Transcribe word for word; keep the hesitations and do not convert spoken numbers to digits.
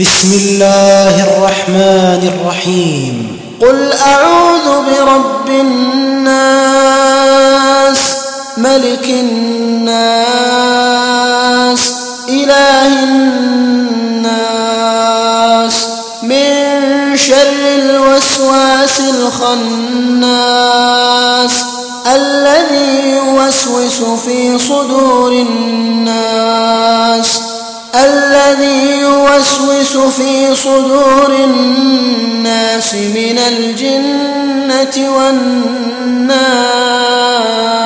بسم الله الرحمن الرحيم. قل أعوذ برب الناس ملك الناس إله الناس من شر الوسواس الخناس الذي يوسوس في صدور الناس الذي يوسوس في صدور الناس من الجنة والناس.